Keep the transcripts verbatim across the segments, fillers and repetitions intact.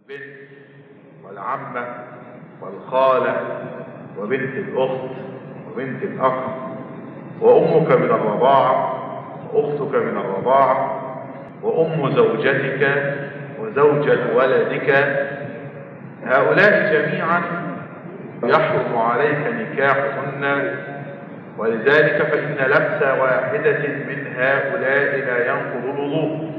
البنت والعمة والخالة وبنت الأخت وبنت الأخ وأمك من الرضاعة وأختك من الرضاعة وأم زوجتك وزوجة ولدك، هؤلاء جميعا يحرم عليك نكاحهن، ولذلك فإن لمس واحدة من هؤلاء لا ينقض الوضوء.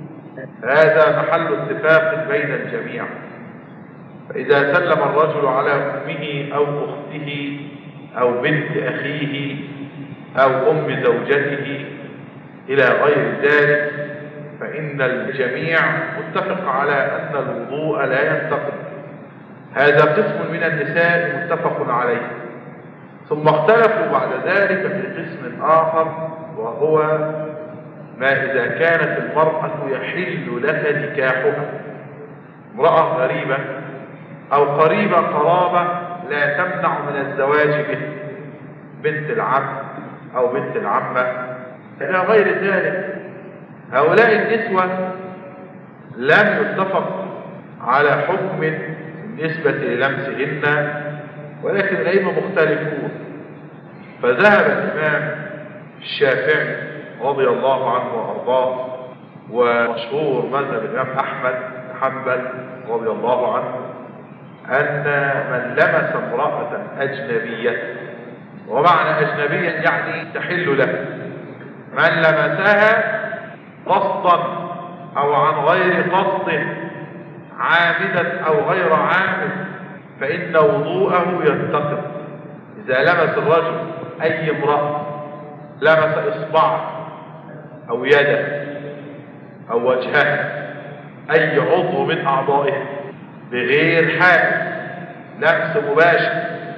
هذا محل اتفاق بين الجميع. فإذا سلم الرجل على أمه أو أخته أو بنت أخيه أو أم زوجته إلى غير ذلك فإن الجميع متفق على أن الوضوء لا ينتقض. هذا قسم من النساء متفق عليه. ثم اختلفوا بعد ذلك في قسم آخر، وهو ما إذا كانت المرأة يحل لك نكاحها، امرأة غريبة أو قريبة قرابة لا تمنع من الزواج به، بنت العم أو بنت العمة إلى غير ذلك. هؤلاء النسوة لم يتفق على حكم بالنسبة للمسهن، ولكن الأئمة مختلفون. فذهب الإمام الشافعي رضي الله عنه وأرضاه، ومشهور مذهب الإمام أحمد بن حنبل رضي الله عنه، أن من لمس امرأة أجنبية، ومعنى أجنبية يعني تحل له، من لمسها قصدا أو عن غير قصد، عامدا أو غير عامد، فإن وضوءه ينتقض. إذا لمس الرجل أي امرأة، لمس إصبعه أو يده أو وجهه، أي عضو من أعضائه بغير حائل، لمس مباشر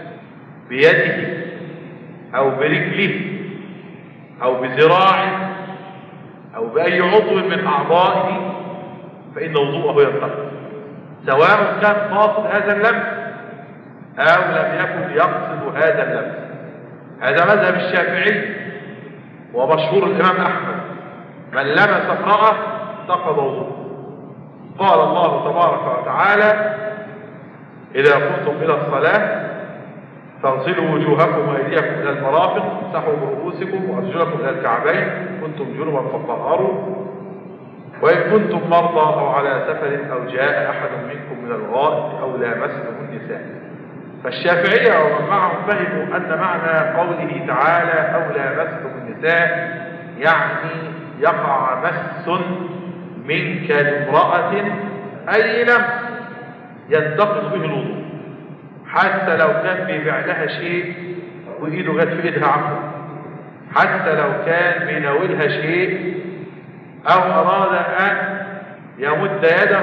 بيده أو برجله أو بذراعه أو بأي عضو من أعضائه، فإن وضوءه ينتقض، سواء كان قاصد هذا اللمس أو لم يكن يقصد هذا اللمس. هذا مذهب الشافعي ومشهور الإمام أحمد. من لمس امرأة انتقض وضوءه. قال الله تبارك وتعالى: إذا قمتم إلى الصلاة فاغسلوا وجوهكم وأيديكم إلى المرافق وامسحوا برؤوسكم وأرجلكم إلى الكعبين كنتم جنبا فطهروا وإن كنتم مرضى أو على سفر أو جاء أحد منكم من الغائط أو لامستم النساء. فالشافعية ومن معهم فهموا أن معنى قوله تعالى أو لامستم النساء يعني يقع مس منك لامرأة أي لمس ينتقض به الوضوء، حتى لو كان في فعلها شيء وإيده جت في إيدها عفوا، حتى لو كان بيناولها شيء أو أراد أن يمد يده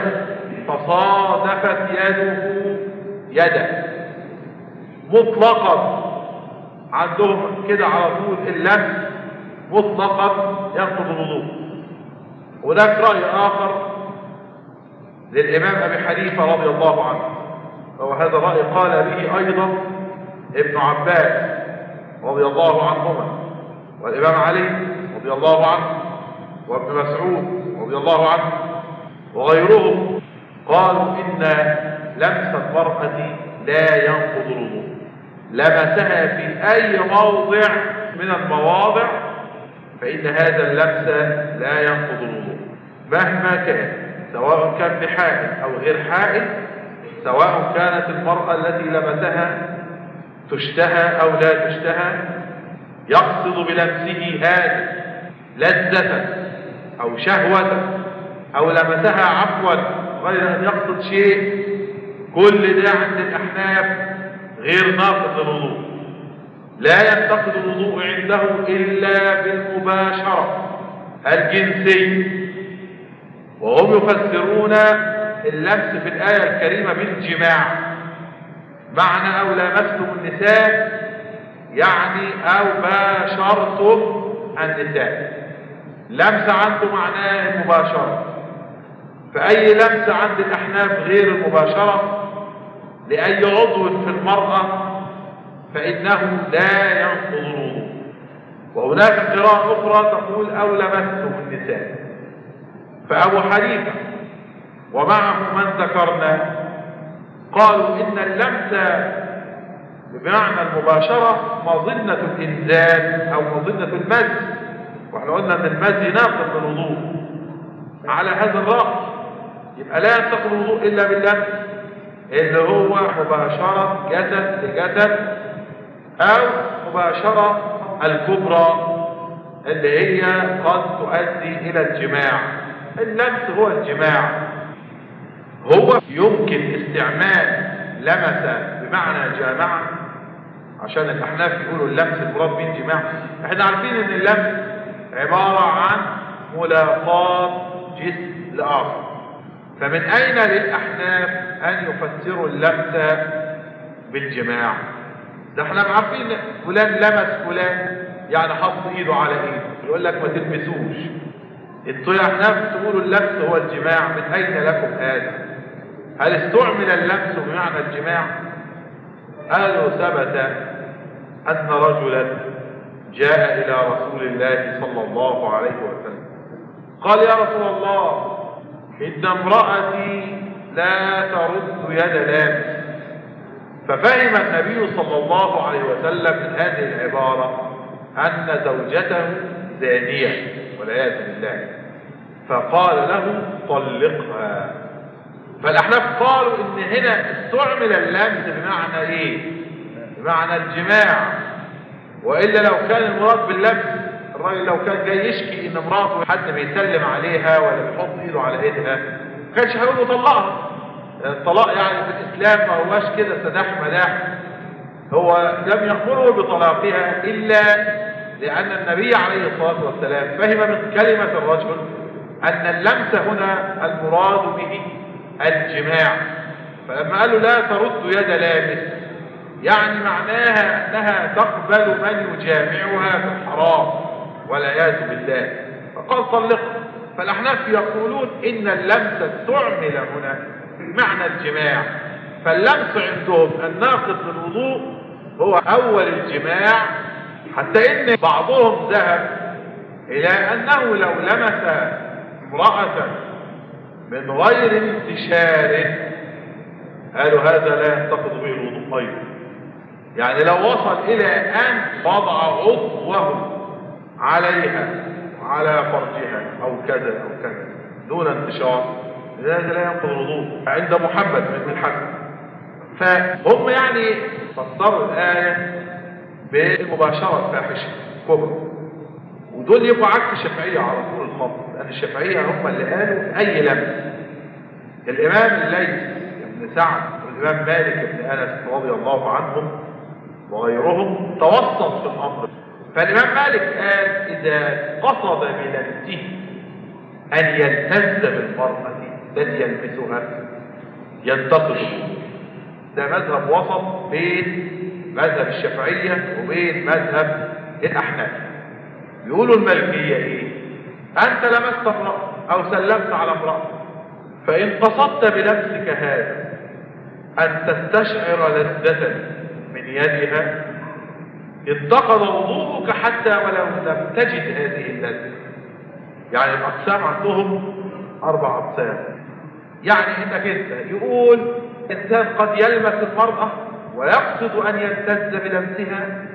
فصادفت يده يده مطلقا، عندهم كده على طول اللمس مطلقا ينقض الوضوء. وذاك رأي آخر للإمام أبي حنيفة رضي الله عنه، وهذا رأي قال به أيضا ابن عباس رضي الله عنهما، والإمام علي رضي الله عنه، وابن مسعود رضي الله عنه، وغيرهم قالوا إن لمس المرأة لا ينقض الوضوء. لمسها في أي موضع من المواضع فإن هذا اللمس لا ينقض الوضوء مهما كان، سواء كان بحائل أو غير حائل، سواء كانت المرأة التي لمسها تشتهى أو لا تشتهى، يقصد بلمسه هذا لذة أو شهوة أو لمسها عفوا غير أن يقصد شيء، كل ده عند الأحناف غير ناقض للوضوء، لا ينتقض الوضوء عنده إلا بالمباشرة الجنسية. وهم يفسرون اللمس في الآية الكريمة بالجماع، معنى أو لامستم النساء يعني أو باشرتم النساء. لمس عنده معناه المباشرة، فأي لمس عند الأحناف غير المباشرة لأي عضو في المرأة فإنه لا ينقض الوضوء. وهناك قراءة أخرى تقول أو لمستم النساء. فأبو حنيفة ومعه من ذكرنا قالوا إن اللمس بمعنى المباشرة مظنة الإنزال أو مظنة المزي، واحنا قلنا أن المزي ناقض للوضوء. على هذا الرأي يبقى لا ينتقض الوضوء إلا باللمس، اللي هو مباشرة جسد لجسد أو مباشرة الكبرى اللي هي قد تؤدي إلى الجماع. اللمس هو الجماع. هو يمكن استعمال لمس بمعنى جامع، عشان الأحناف يقولوا اللمس المراد به الجماع. احنا عارفين ان اللمس عبارة عن ملاقاة جسم لآخر، فمن أين للأحناف أن يفسروا اللمس بالجماع؟ ده احنا عارفين فلان لمس فلان يعني حط ايده على ايده، يقول لك ما تلمسوش. انتوا يا احناف تقولوا اللمس هو الجماع، من أين لكم هذا؟ هل استعمل اللمس بمعنى الجماع؟ قالوا ثبت أن رجلا جاء إلى رسول الله صلى الله عليه وسلم قال: يا رسول الله، إن امرأتي لا ترد يد لامس. ففهم النبي صلى الله عليه وسلم من هذه العبارة أن زوجته زانية والعياذ بالله، فقال له: طلقها. فالأحناف قالوا إن هنا استعمل اللمس بمعنى إيه؟ بمعنى الجماع، وإلا لو كان المراد باللمس الراجل لو كان جاي يشكي إن امراته حد بيسلم عليها ولا بيحط إيده على إيدها ما كانش هيقول له طلقها. الطلاق يعني في الإسلام ما هواش كده سداح مداح، هو لم يأمره بطلاقها إلا لأن النبي عليه الصلاة والسلام فهم من كلمة الرجل أن اللمس هنا المراد به الجماع. فلما قال له لا ترد يد لامس يعني معناها أنها تقبل من يجامعها في الحرام والعياذ بالله، فقال طلقها. فالأحناف يقولون إن اللمس استعمل هنا بمعنى الجماع، فاللمس عندهم الناقض للوضوء هو أول الجماع، حتى إن بعضهم ذهب إلى أنه لو لمس امرأة من غير انتشار قالوا هذا لا ينتقض به الوضوء أيضا. يعني لو وصل إلى أن وضع عضوه عليها وعلى فرجها أو كذا أو كذا دون انتشار، هذا لا ينقض الوضوء عند محمد بن الحسن. فهم يعني فسروا الآية بالمباشرة الفاحشة كبرى، ودول يبقوا عكس الشافعية على طول الخط، لأن الشافعية هم اللي قالوا أي لمس. الإمام الليث بن سعد والإمام مالك بن أنس رضي الله عنهم وغيرهم توسط في الأمر. فالإمام مالك قال إذا قصد بلمسه أن يلتز بالمرأة التي يلمسها ينتقض. ده مذهب وسط بين مذهب الشافعية وبين مذهب الأحناف. يقولوا المالكية إيه؟ أنت لمست امرأة أو سلمت على امرأة، فإن قصدت بلمسك هذا أن تستشعر لذة من يدها انتقض وضوءك حتى ولو لم تجد هذه اللذة. يعني الأقسام عندهم أربع أقسام. يعني إنك أنت يقول إنسان قد يلمس المرأة ويقصد أن يلتز بلمسها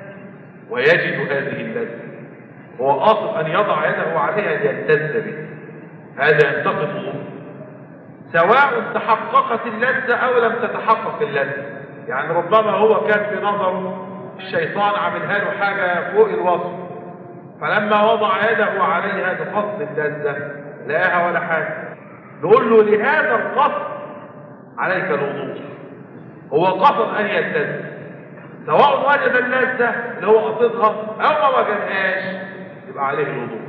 ويجد هذه اللذة، هو قاصد أن يضع يده عليها ليلتز به، هذا ينتقض وضوءه سواء تحققت اللذة أو لم تتحقق اللذة. يعني ربما هو كان في نظره الشيطان عملها له حاجة فوق الوصف، فلما وضع يده عليها بقصد اللذة لقاها ولا حاجة، نقول له لهذا القصد عليك الوضوء. هو قصد أن يلتز سواء وجد اللذة اللي هو قصدها أو ما وجدهاش يبقى عليه الوضوء.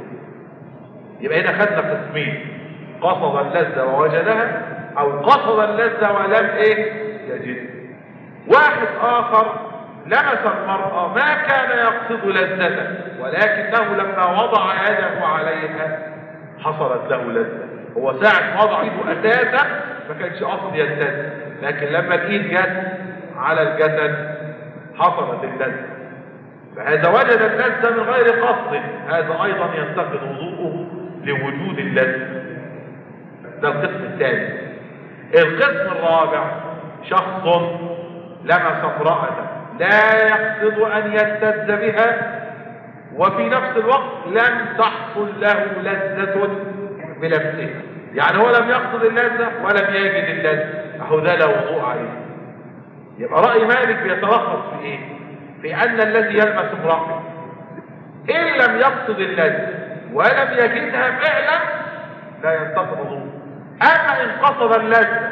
يبقى هنا خدنا قسمين: قصد اللذة ووجدها، أو قصد اللذة ولم إيه يجد. واحد آخر لمس المرأة ما كان يقصد لذة، ولكنه لما وضع يده عليها حصلت له لذة. هو ساعة وضع يده أساسا ما كانش قصد يلتز، لكن لما الإيد جت على الجسد حصلت اللذة، فهذا وجد اللذة من غير قصد، هذا أيضا ينتقض وضوءه لوجود اللذة. ده القسم الثاني. القسم الرابع شخص لمس امرأة لا يقصد ان يلتذ بها، وفي نفس الوقت لم تحصل له لذة بلمسها، يعني هو لم يقصد اللذة ولم يجد اللذة، اهو ده لا وضوء عليه. يبقى رأي مالك بيتلخص في ايه؟ في ان الذي يلمس امرأة ان لم يقصد اللذة ولم يجدها فعلا لا ينتقد وضوء. اما ان قصد اللذة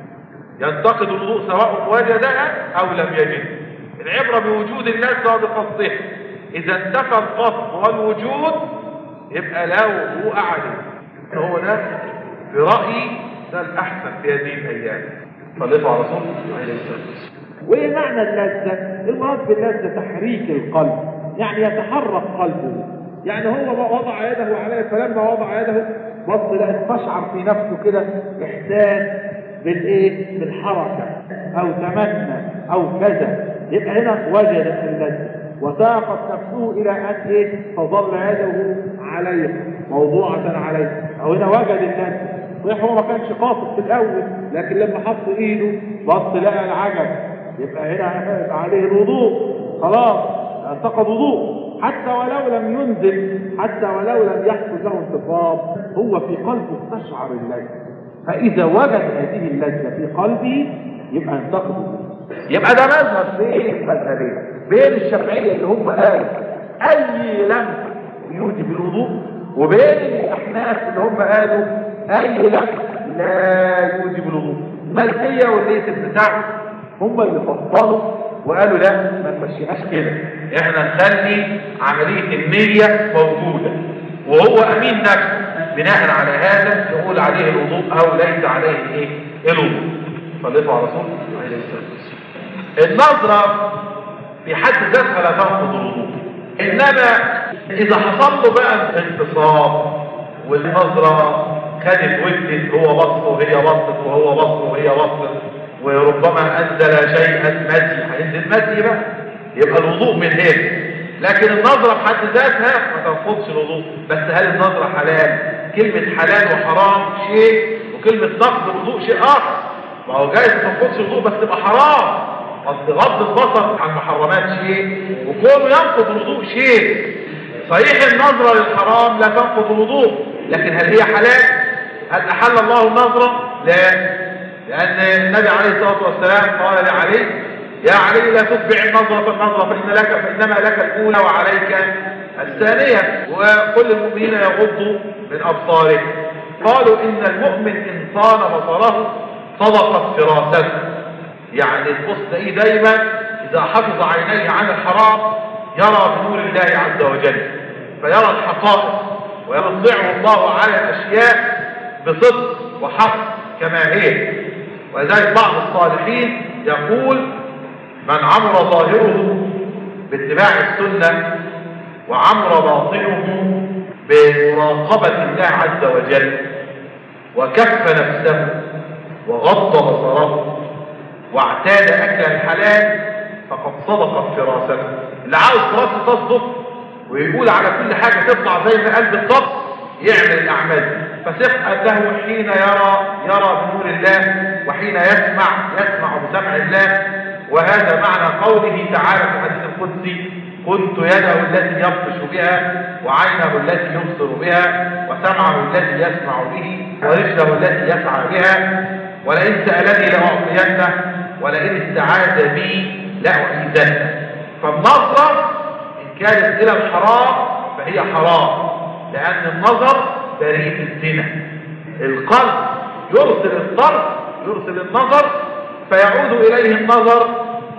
ينتقد الوضوء سواء وجدها او لم يجدها. العبرة بوجود اللذة وبقصدها، اذا انتفى القصد والوجود يبقى لا وضوء عليه. هو ده في رأيي ده الاحسن في هذه الايام. صليتوا على رسول الله عليه الصلاه. وايه معنى اللذة؟ المراد باللذة تحريك القلب، يعني يتحرك قلبه. يعني هو وضع يده عليه، فلما وضع يده بص لا استشعر في نفسه كده احساس بالايه؟ بالحركة او تمنى او كذا، يبقى هنا وجد اللذة وساقت نفسه الى ان ايه؟ فظل يده عليه موضوعة عليه، او هنا وجد اللذة. صحيح هو ما كانش قاصد في الاول، لكن لما حط ايده بص لقى العجب، يبقى هنا عليه الوضوء، خلاص انتقد وضوء. حتى ولو لم ينزل، حتى ولو لم يحصل له انتقاد، هو في قلبه استشعر اللذة، فاذا وجد هذه اللذة في قلبه يبقى انتقد وضوء. يبقى ده مذهب بين المذهبين، بين الشافعية اللي هم قالوا اي لمس يوجب الوضوء، وبين الاحناف اللي هم قالوا اي لمس لا يوجب الوضوء. المالكية والليث بتاعه هم اللي فصلوا وقالوا لا ما نمشيهاش كده، احنا نخلي عملية النية موجودة، وهو امين نفسه بناء على هذا يقول عليه الوضوء او ليس عليه ايه الوضوء. صليتوا على رسول الله عليه الصلاه. النظرة في حد ذاتها لا تنقض الوضوء، انما اذا حصل له بقى انتصاب والنظرة خدت ودت، هو بص وهي بصت وهو بص وهي بصت، وربما انزل شيئا مزي، هينزل مزي بقى يبقى الوضوء من هنا. لكن النظرة في حد ذاتها ما تنقضش الوضوء. بس هل النظرة حلال؟ كلمة حلال وحرام شيء، وكلمة نقض الوضوء شيء اخر. ما هو جايز ما تنقضش الوضوء بس تبقى حرام. قصد غض البصر عن المحرمات شيء، وكونه ينقض الوضوء شيء. صحيح النظرة للحرام لا تنقض الوضوء، لكن هل هي حلال؟ هل احل الله النظرة؟ لا، لأن النبي عليه الصلاة والسلام قال لعلي: يا علي لا تتبع النظرة فالنظرة فإن لك فإنما لك الأولى وعليك الثانية، وكل المؤمنين يغضوا من أبصارهم. قالوا إن المؤمن إن صان بصره صدقت فراسته، يعني تبص تلاقيه دايما إذا حفظ عينيه عن الحرام يرى بنور الله عز وجل، فيرى الحقائق ويرضعه الله على الأشياء بصدق وحق كما هي. ولذلك بعض الصالحين يقول: من عمر ظاهره باتباع السنة وعمر باطنه بمراقبة الله عز وجل وكف نفسه وغض بصره واعتاد أكل الحلال فقد صدق فراسته. اللي عاوز فراسه تصدق ويقول على كل حاجة تطلع زي ما قال بالضبط يعمل الأعمال، فثق أنه حين يرى يرى بنور الله، وحين يسمع يسمع بسمع الله. وهذا معنى قوله تعالى في الحديث القدسي: كنت يده التي يبطش بها وعينه التي يبصر بها وسمعه الذي يسمع به ورجله التي يسعى بها، ولئن سألني لأعطينه ولئن استعاذ بي لأعيذنه. فالنظرة إن كانت إلى الحرام فهي حرام، لأن النظر بريء الزنا. القلب يرسل الطرف يرسل النظر فيعود إليه النظر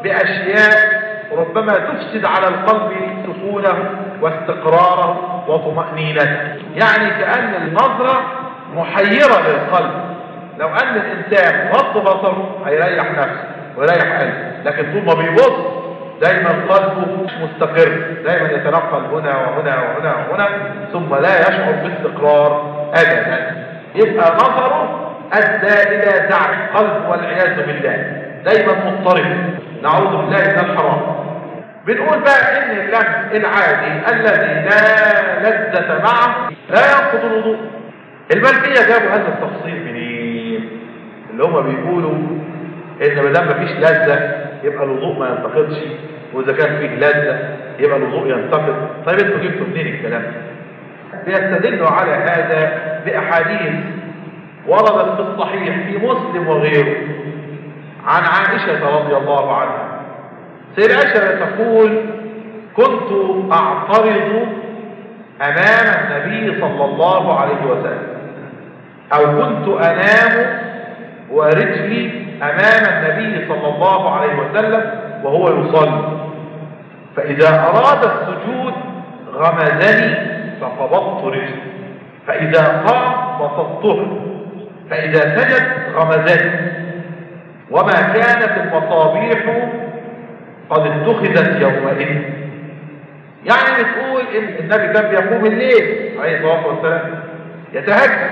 بأشياء ربما تفسد على القلب سكونه واستقراره وطمأنينته. يعني كأن النظرة محيرة للقلب. لو أن الإنسان غض بصره هيريح نفسه ويريح قلبه، لكن طول ما بيبص دايما قلبه مش مستقر، دايما يتنقل هنا وهنا وهنا وهنا ثم لا يشعر باستقرار أبدا. يبقى نظره أدى إلى زعل القلب والعياذ بالله، دايما مضطرب، نعوذ بالله من الحرام. بنقول بقى إن اللمس العادي الذي لا لذة معه لا ينقض الوضوء. المالكية جابوا هذا التفصيل منين؟ اللي هم بيقولوا ان ما دام مفيش لذة يبقى الوضوء ما ينتقضش، واذا كان فيه لذة يبقى الوضوء ينتقض. طيب انتوا جبتوا منين الكلام ده؟ بيستدلوا على هذا باحاديث وردت في الصحيح في مسلم وغيره عن عائشة رضي الله عنها. سيدة عائشة تقول: كنت اعترض امام النبي صلى الله عليه وسلم، او كنت انام ورجلي امام النبي صلى الله عليه وسلم وهو يصلي، فاذا اراد السجود غمزني فقبضت رجلي، فاذا قام بسطته، فاذا سجد غمزني، وما كانت المصابيح قد اتخذت يومئذ. يعني بتقول ان النبي كان بيقوم الليل عليه الصلاه والسلام يتهجد،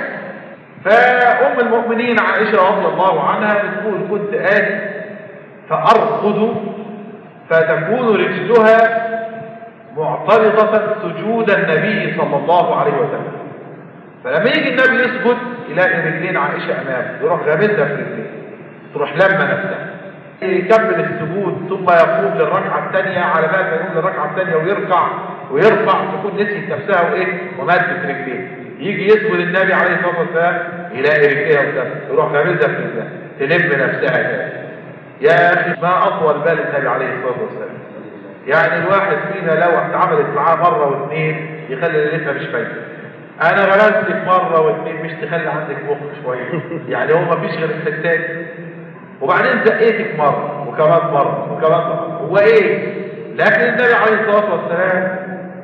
فام المؤمنين عائشه رضي الله عنها بتقول: كنت آتي فارقد فتكون رجلها معترضه سجود النبي صلى الله عليه وسلم، فلما يجي النبي يسجد يلاقي رجلين عائشه امامه، يروح غامزها في رجليه، تروح لما نفسها، يكمل السجود ثم يقوم للركعه الثانيه، على بال ما يقوم للركعه الثانيه ويركع ويرفع تكون نسيت نفسها وايه ومدت رجليه، يجي يسجد النبي عليه الصلاه والسلام يلاقي رجليها قدامه، يروح غامزها في رجلها تلم نفسها تاني. يا اخي ما اطول بال النبي عليه الصلاه والسلام. يعني الواحد فينا لو اتعملت معاه مره واثنين يخلي ليلتها مش فايده. انا غرزتك مره واثنين مش تخلي عندك مخ شويه، يعني هو ما فيش غير الستات، وبعدين زقيتك مره وكمان مره وكمان مره، هو ايه؟ لكن النبي عليه الصلاه والسلام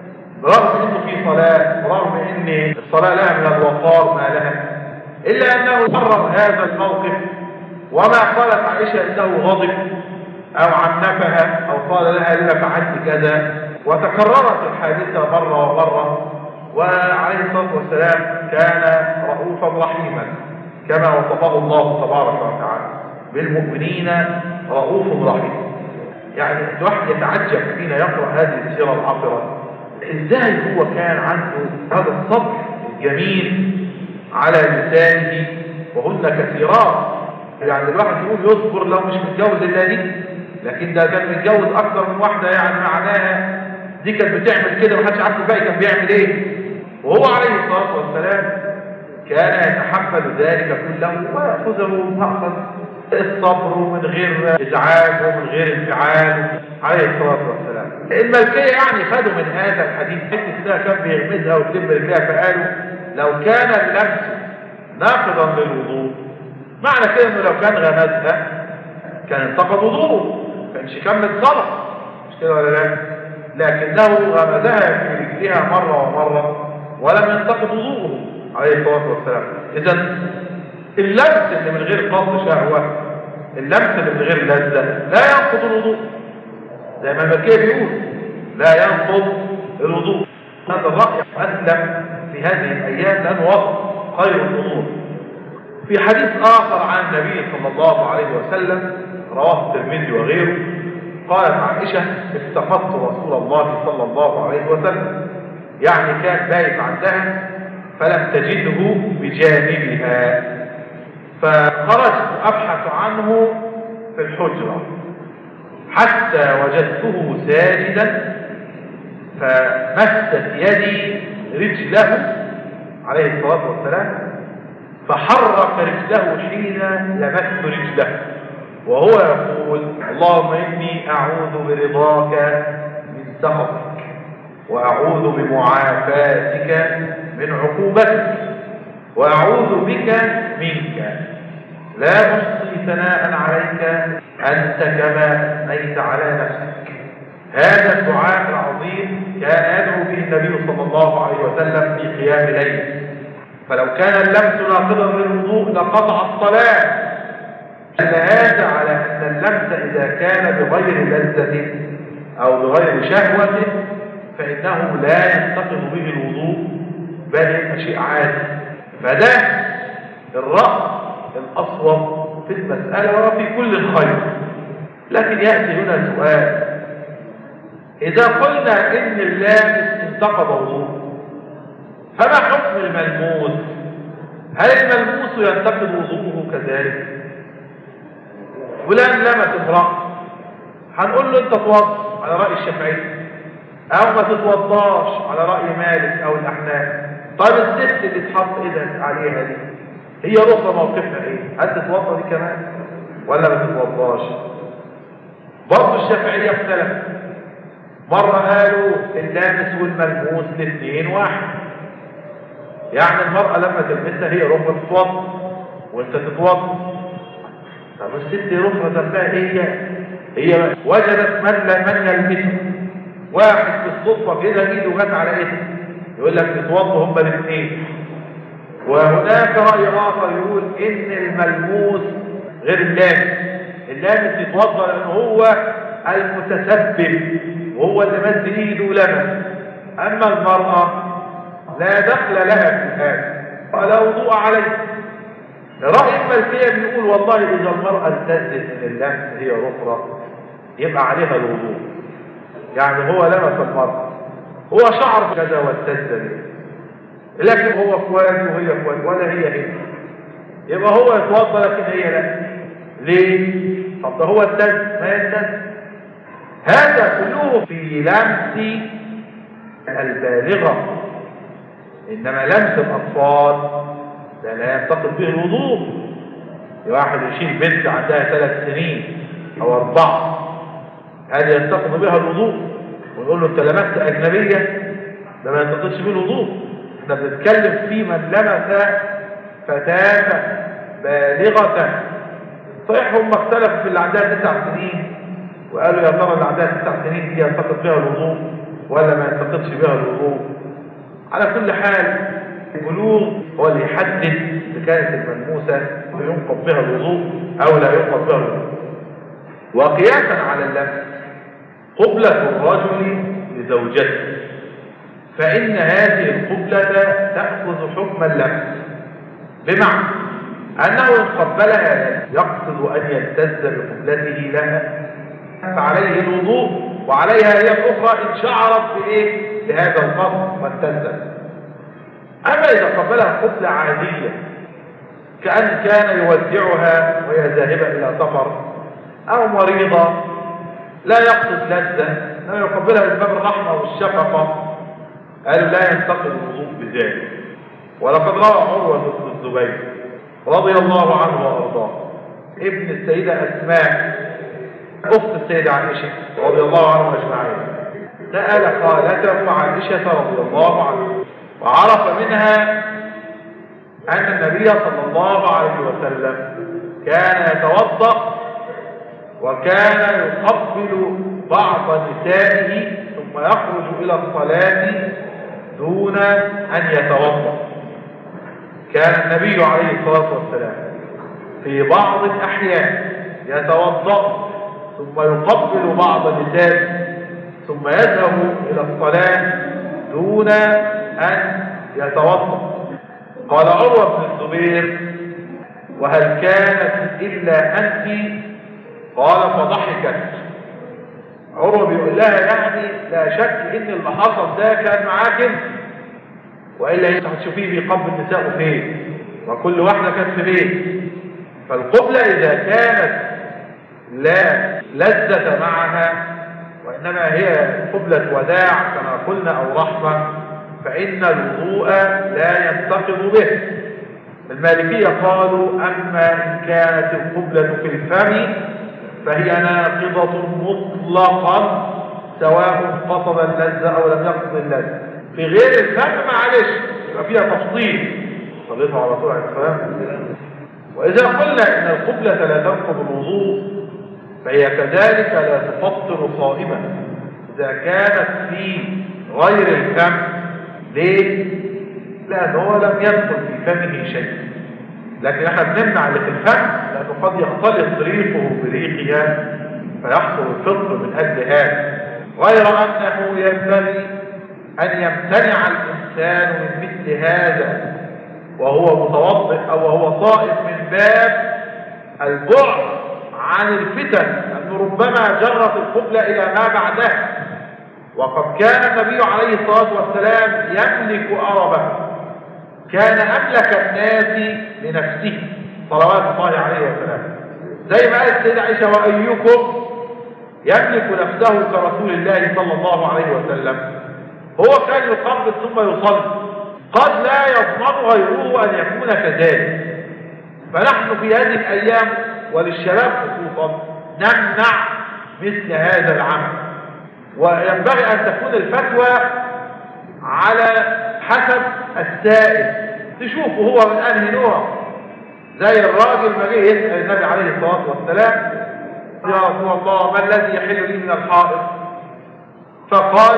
برغم انه في صلاه، برغم ان الصلاه لها من الوقار ما لها، الا انه حرم هذا الموقف، وما قالت عائشه انه غضب او عنفها او قال لها لما فعلت كذا، وتكررت الحادثه مره ومره. وعليه الصلاه والسلام كان رؤوفا رحيما كما وصفه الله تبارك وتعالى: بالمؤمنين رؤوف رحيم. يعني الواحد يتعجب حين يقرأ هذه السيرة العطرة، ازاي هو كان عنده هذا الصبر الجميل على لسانه، وهن كثيرات. يعني الواحد يقول يصبر لو مش متجوز الا دي، لكن ده كان متجوز اكثر من واحده، يعني معناها دي كانت بتعمل كده ومحدش عارف الباقي كان بيعمل ايه. وهو عليه الصلاه والسلام كان يتحمل ذلك كله ويأخذه بأخذ الصبر من غير ازعاج ومن غير انفعال عليه الصلاه والسلام. الملكيه يعني خدوا من هذا الحديث حته ده كان بيغمزها وتلم رجليها، فقالوا لو كان اللمس ناقضا للوضوء معنى كده انه لو كان غمزها كان انتقض وضوءه، ما كانش كمل صلاه، مش كده ولا لا؟ لكنه غمزها في رجليها مره ومره ولم ينتقض وضوءه عليه الصلاه والسلام. اذا اللمس اللي من غير قصد شهوه، اللمس اللي من غير لذه لا ينقض الوضوء، زي ما الملكيه بيقول لا ينقض الوضوء. هذا الراي اسلم في هذه الايام لانه وقت خير الامور. في حديث اخر عن النبي صلى الله عليه وسلم رواه الترمذي وغيره، قالت عائشه: افتقدت رسول الله صلى الله عليه وسلم، يعني كان بايت عندها فلم تجده بجانبها، فخرجت ابحث عنه في الحجره حتى وجدته ساجدا، فمست يدي رجله عليه الصلاه والسلام، فحرك رجله حين لمست رجله وهو يقول: اللهم اني اعوذ برضاك من سخطك واعوذ بمعافاتك من عقوبتك واعوذ بك منك، لا احصي ثناء عليك انت كما اثنيت على نفسك. هذا الدعاء العظيم كان يدعو به النبي صلى الله عليه وسلم في قيام الليل، فلو كان اللمس ناقضا للوضوء لقطع الصلاه. هذا على ان اللمس اذا كان بغير لذه او بغير شهوه فانه لا ينتقض به الوضوء بل يبقى شيء عادي. فده الراي الاصوب في المساله وفي كل خير. لكن ياتي هنا سؤال: اذا قلنا ان اللامس انتقض وضوءه فما حكم الملموس؟ هل الملموس ينتقض وضوءه كذلك؟ فلان لمس امرأة، هنقول له انت توضى على رأي الشافعية، او ما تتوضاش على رأي مالك او الاحناف. طيب الست اللي تحط ايدك عليها دي هي رخرة موقفها ايه؟ هل تتوضى دي كمان ولا ما تتوضاش؟ برضه الشافعية اختلف، مرة قالوا اللامس والملموس الاثنين واحد، يعني المرأة لما تلمسها هي رخرة تتوضى وانت تتوضى. طب الست رخرة ذنبها هي هي وجدت من من يلمسه، واحد بالصدفة كده ايده جت على ايده، يقول لك تتوضى هما الاثنين. وهناك رأي آخر يقول إن الملموس غير اللامس، اللامس يتوضى لأنه هو المتسبب وهو اللي مد إيده ولمس، أما المرأة لا دخل لها في هذا ولا وضوء عليه. رأي المالكية بيقول والله إذا المرأة التزت من اللمس هي رخرة يبقى عليها الوضوء، يعني هو لمس المرأة هو شعر كذا والتز به، لكن هو كوادي وهي كوادي ولا هي هي، يبقى هو يتوضى لكن هي لا. ليه؟ طب ده هو التز ما يلتز. هذا كله في لمس البالغة، إنما لمس الأطفال ده لا ينتقد به الوضوء. واحد يشيل بنت عندها ثلاث سنين أو أربعة، هذا ينتقد بها الوضوء ونقول له أنت لمست أجنبية، ده ما ينتقدش به الوضوء. احنا بنتكلم في من لمس فتاة بالغة. صحيح هم اختلفوا في اللي عندها تسع سنين وقالوا يا ترى اللي عندها تسع سنين دي ينتقد بها الوضوء ولا ما ينتقدش بها الوضوء. على كل حال البلوغ هو اللي يحدد اذا كانت الملموسة ينقض بها الوضوء او لا ينقض بها الوضوء. وقياسا على اللمس قبلة الرجل لزوجته، فإن هذه القبلة تأخذ حكم اللمس، بمعنى أنه إن قبلها يقصد أن يلتز بقبلته لها فعليه الوضوء، وعليها هي الأخرى إن شعرت بإيه؟ بهذا القصد والتزت. أما إذا قبلها قبلة عادية كأن كان يودعها وهي ذاهبة إلى سفر أو مريضة لا يقصد لذة، إنما يقبلها من باب الرحمة والشفقة، قالوا لا ينتقد الوضوء بذلك. ولقد روى عروة بن الزبير رضي الله عنه وارضاه ابن السيدة أسماء أخت السيدة عائشة رضي الله عنها أجمعين، سأل خالته عائشة رضي الله عنها وعرف منها أن النبي صلى الله عليه وسلم كان يتوضأ وكان يقبل بعض نسائه ثم يخرج إلى الصلاة دون أن يتوضأ. كان النبي عليه الصلاة والسلام في بعض الأحيان يتوضأ ثم يقبل بعض نسائه ثم يذهب إلى الصلاة دون أن يتوضأ. قال عروة بن الزبير وهل كانت إلا أنت؟ قال فضحكت. عروة بيقول لها يعني لا شك ان اللي حصل ده كان معاك انت، والا انت هتشوفيه بيقبل نساءه فين؟ وكل واحده كانت في بيت. فالقبلة اذا كانت لا لذة معها وانما هي قبلة وداع كما قلنا او رحمة، فان الوضوء لا ينتقض به. المالكية قالوا اما ان كانت القبلة في الفم فهي ناقضة مطلقا سواء قصد اللذة او لم يقصد اللذة. في غير الفم معلش يبقى فيها تفصيل، صليته على طول عليه السلام. واذا قلنا ان القبلة لا تنقض الوضوء فهي كذلك لا تفطر صائما اذا كانت في غير الفم. ليه؟ لانه لم يدخل في فمه شيء، لكن احنا بنمنع اللي في الفم لانه قد يختلط ريقه بريقها فيحصل الفطر من اجل هذا. غير انه ينبغي ان يمتنع الانسان من مثل هذا وهو متوضئ او وهو صائم من باب البعد عن الفتن، لانه ربما جرت القبلة الى ما بعدها. وقد كان النبي عليه الصلاة والسلام يملك أربه، كان أملك الناس لنفسه صلوات الله عليه وسلم، زي ما قالت السيدة عائشة وأيكم يملك نفسه كرسول الله صلى الله عليه وسلم. هو كان يقبل ثم يصلي، قد لا يضمن غيره أن يكون كذلك. فنحن في هذه الأيام وللشباب خصوصا نمنع مثل هذا العمل، وينبغي أن تكون الفتوى على حسب السائل، تشوفه هو من أنهي نوع. زي الراجل ما جه يسأل النبي عليه الصلاة والسلام يا رسول الله ما الذي يحل لي من الحائط؟ فقال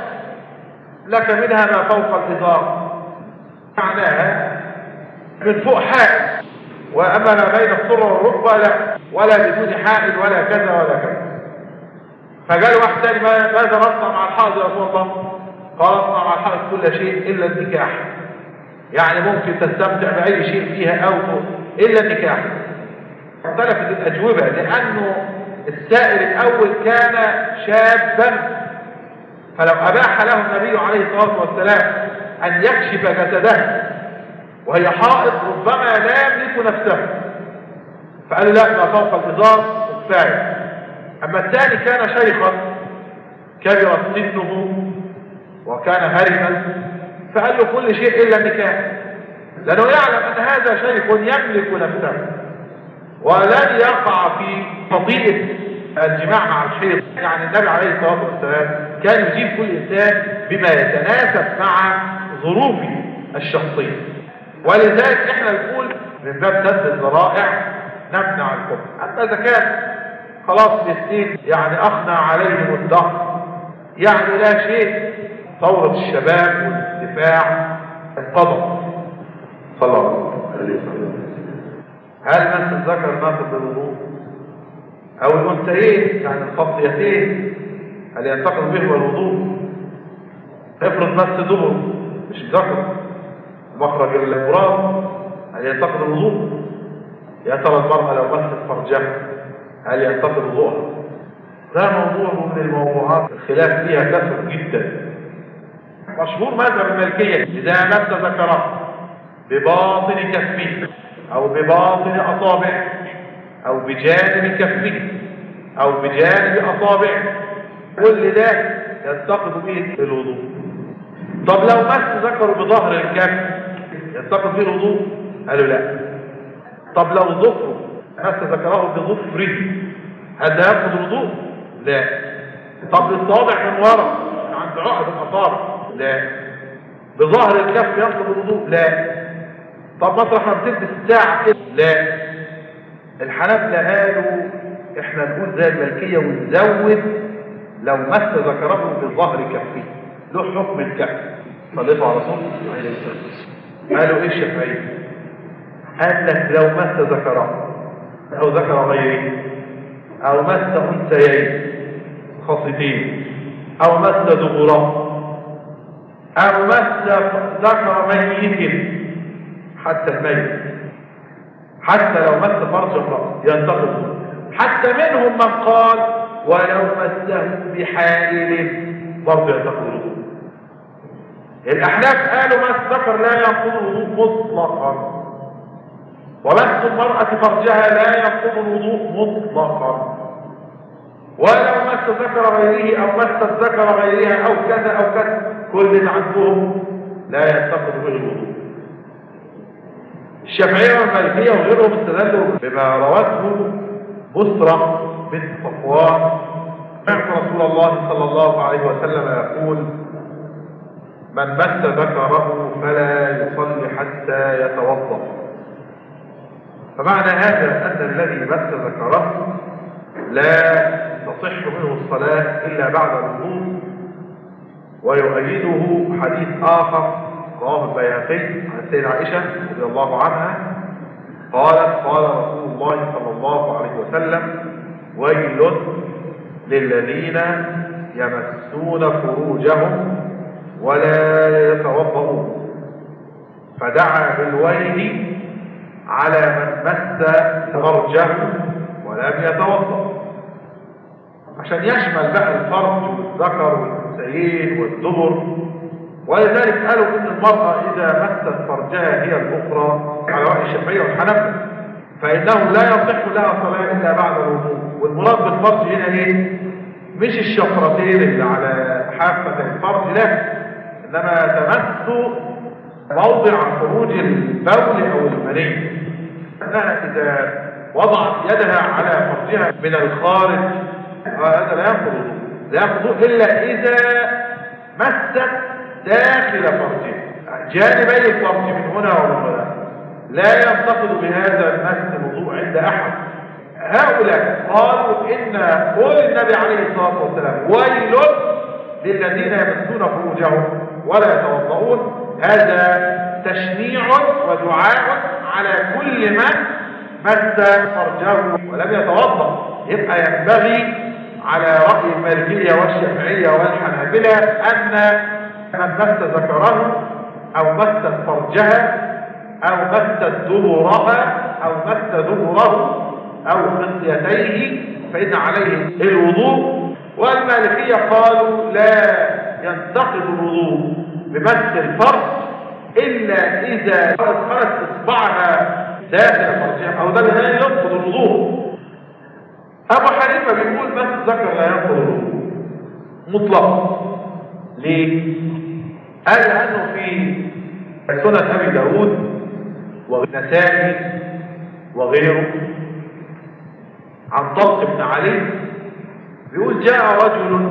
لك منها ما فوق الإزار، معناها من فوق حائل، وأما ما بين السرة والركبة لا، ولا بدون حائل ولا كذا ولا كذا. فقال واحد تاني ماذا نصنع مع الحائط يا رسول الله؟ قال اصنع مع الحائط كل شيء إلا النكاح، يعني ممكن تستمتع بأي شيء فيها أو إلا النكاح. اختلفت الأجوبة لأنه السائل الأول كان شابا، فلو أباح له النبي عليه الصلاة والسلام أن يكشف جسده وهي حائط ربما لا يملك نفسه، فقالوا لا ما فوق الإزار كفاية. أما الثاني كان شيخا كبر سنه وكان هرما، فقال له كل شيء إلا النكاح، لأنه يعلم أن هذا شيخ يملك نفسه ولن يقع في خطيئة الجماع مع الحيض. يعني النبي عليه الصلاة والسلام كان يجيب كل إنسان بما يتناسب مع ظروفه الشخصية، ولذلك احنا نقول من باب سد الذرائع نمنع الكفر. حتى إذا كان خلاص الاثنين يعني أخنى عليهم الدهر، يعني لا شيء، ثورة الشباب والاندفاع انقضى. صلى الله عليه وسلم. هل مس الذكر ناقض للوضوء؟ أو الأنثيين يعني الخصيتين هل ينتقض بهما الوضوء؟ افرض مس دبر مش ذكر مخرج الإبراز، هل ينتقض الوضوء؟ يا ترى المرأة لو مست فرجها هل ينتقض وضوءها؟ ده موضوع من الموضوعات الخلاف فيها كثر جدا. مشهور مذهب المالكية إذا مس ذكره بباطن كفه أو بباطن أصابعه أو بجانب كفه أو بجانب أصابعه كل ده ينتقض به الوضوء. طب لو مس ذكره بظهر الكف ينتقض به الوضوء؟ قالوا لا. طب لو ظفره مس ذكره بظفره هل ده ينقض الوضوء؟ لا. طب الصابع من ورا عند عقد الأصابع؟ لا. بظهر الكف ينقض الوضوء؟ لا. طب مطرح ما بتلبس الساعة كده؟ لا. الحنابلة قالوا احنا نقول زي المالكية ونزود لو مس ذكره بظهر كفه له حكم الكف. صليتوا على رسول الله عليه الصلاة. قالوا ايه الشافعية؟ قال لك لو مس ذكره او ذكر غيره او مس انثيين خصيتين او مس دبره او مس ذكر ميت حتى الميت، حتى لو مس فرج امرأة ينتقض. حتى منهم من قال ولو مسه بحائل برضه ينتقض الوضوء. الأحناف قالوا مس ذكر لا ينقض الوضوء مطلقا، ومس المرأة فرجها لا ينقض الوضوء مطلقا، ولو مس ذكر غيره او مس ذكر غيرها او كذا او كذا كل عندهم لا ينتقض به الوضوء. الشافعية والمالكية وغيرهم استدلوا بما روته بصرة بنت صفوان سمعت رسول الله صلى الله عليه وسلم يقول من مس ذكره فلا يصلي حتى يتوضأ. فمعنى هذا أن الذي مس ذكره لا تصح منه الصلاة إلا بعد الوضوء. ويؤيده حديث آخر رواه البيهقي عن السيدة عائشة رضي الله عنها قالت قال رسول الله صلى الله عليه وسلم ويل للذين يمسون فروجهم ولا يتوضؤون، فدعا بالويل على من مس فرجه ولم يتوضأ، عشان يشمل بقى الفرج والذكر والأنثيين والدبر. ولذلك قالوا ان المرأة اذا مست فرجها هي الاخرى على رأي الشافعية والحنابلة فإنه لا يصح لها صلاة إلا بعد الوضوء. والمراد بالفرج هنا إيه؟ مش الشفرتين اللي على حافة الفرج، لا، إنما تمس موضع خروج البول أو المني. أنها إذا وضعت يدها على فرجها من الخارج هذا لا ينقض الوضوء، لا ينقض الوضوء إلا إذا مست داخل فرجها، جانبي الفرج من هنا ومن هنا، لا ينتقد بهذا المس الوضوء عند أحد. هؤلاء قالوا إن قول النبي عليه الصلاة والسلام ويل للذين يمسون فروجهم ولا يتوضؤون، هذا تشنيع ودعاء على كل من مس فرجه ولم يتوضأ. يبقى ينبغي على رأي المالكية والشافعية والحنابلة أن من مس ذكره أو مس فرجها أو مس دبرها أو مس دبره أو خصيتيه فإن عليه الوضوء. والمالكية قالوا لا ينتقض الوضوء بمس الفرج إلا إذا أدخلت إصبعها داخل فرجها أو ده لا ينقض الوضوء. أبو حنيفة بيقول مس الذكر لا ينقض الوضوء مطلقا. ليه؟ قال لأنه في سنة أبي داود والنسائي وغيره عن طلق بن علي بيقول جاء رجل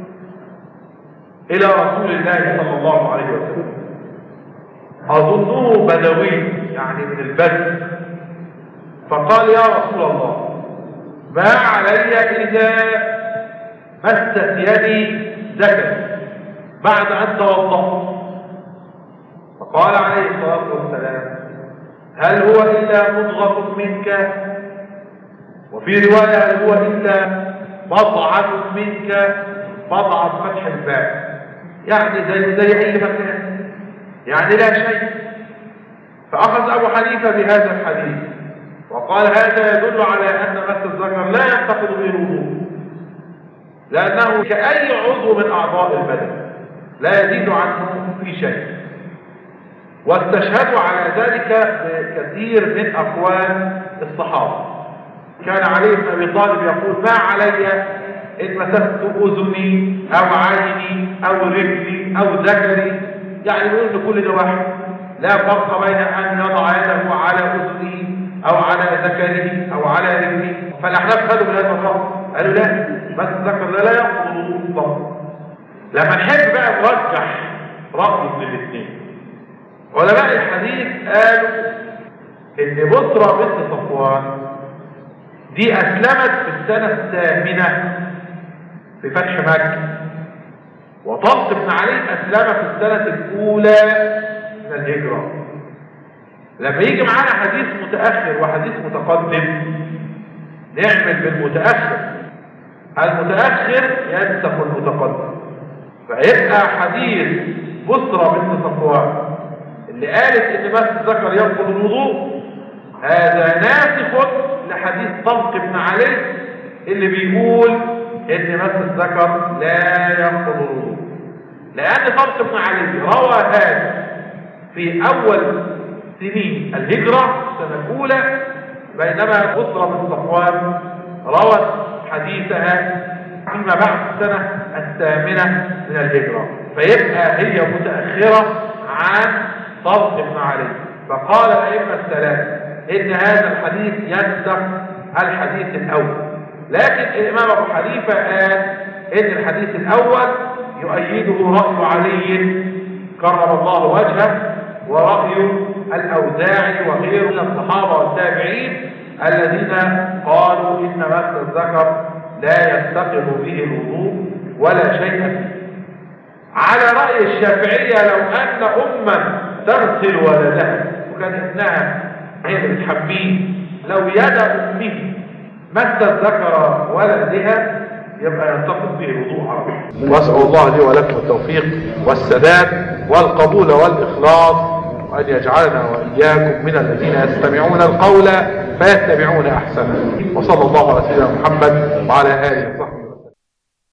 إلى رسول الله صلى الله عليه وسلم، أظنه بدوي يعني من البدو، فقال يا رسول الله ما علي إذا مست يدي ذكر بعد أن توضأت؟ فقال عليه الصلاة والسلام هل هو إلا مضغة منك؟ وفي رواية هل هو إلا بضعة منك، بضعة فتح الباء يعني زي زي أي مكان، يعني لا شيء. فأخذ أبو حنيفة بهذا الحديث وقال هذا يدل على أن مس الذكر لا ينتقض به الوضوء، لأنه كأي عضو من أعضاء البدن لا يزيد عنه في شيء. واستشهدوا على ذلك بكثير من أقوال الصحابة. كان علي بن أبي طالب يقول ما علي إن مسست أذني أو عيني أو رجلي أو ذكري، يعني يقول إن كل ده واحد، لا فرق بين أن يضع يده على أذنه أو على ذكره أو على رجله. فالأحناف خدوا من هذا الرأي، قالوا لا بس الذكر لا ينقض الوضوء طبعا. لما نحب بقى نرجح رأي من الاثنين، علماء الحديث قالوا إن بصرى بنت صفوان دي أسلمت في السنة الثامنة في فتح مكة، وطلق بن علي أسلم في السنة الأولى من الهجرة. لما يجي معانا حديث متأخر وحديث متقدم نعمل بالمتأخر، المتأخر ينسخ المتقدم. فيبقى حديث بصرى بنت صفوان اللي قالت ان مس الذكر ينقض الوضوء هذا ناسخ لحديث طلق بن علي اللي بيقول ان مس الذكر لا ينقض الوضوء، لان طلق بن علي روى هذا في اول سنين الهجرة السنة الأولى، بينما بصرى بن صفوان روت حديثها فيما بعد السنة الثامنة من الهجرة، فيبقى هي متأخرة عن طلق بن علي. فقال الأئمة الثلاثة إن هذا الحديث ينسخ الحديث الأول، لكن الإمام أبو حنيفة قال إن الحديث الأول يؤيده رأي علي كرم الله وجهه ورأي الأوزاعي وغيره من الصحابة والتابعين الذين قالوا إن مس الذكر لا يستقر به الوضوء ولا شيء فيه. على رأي الشافعية لو أن أما تغسل ولدها وكان ابنها هي اللي بتحميه، لو يد أمه مس الذكر ولدها يبقى ينتقض به الوضوء على طول. وأسأل الله لي ولكم التوفيق والسداد والقبول والإخلاص، وأن يجعلنا وإياكم من الذين يستمعون القول فيتبعون أحسنه. وصلى الله على سيدنا محمد وعلى آله وصحبه.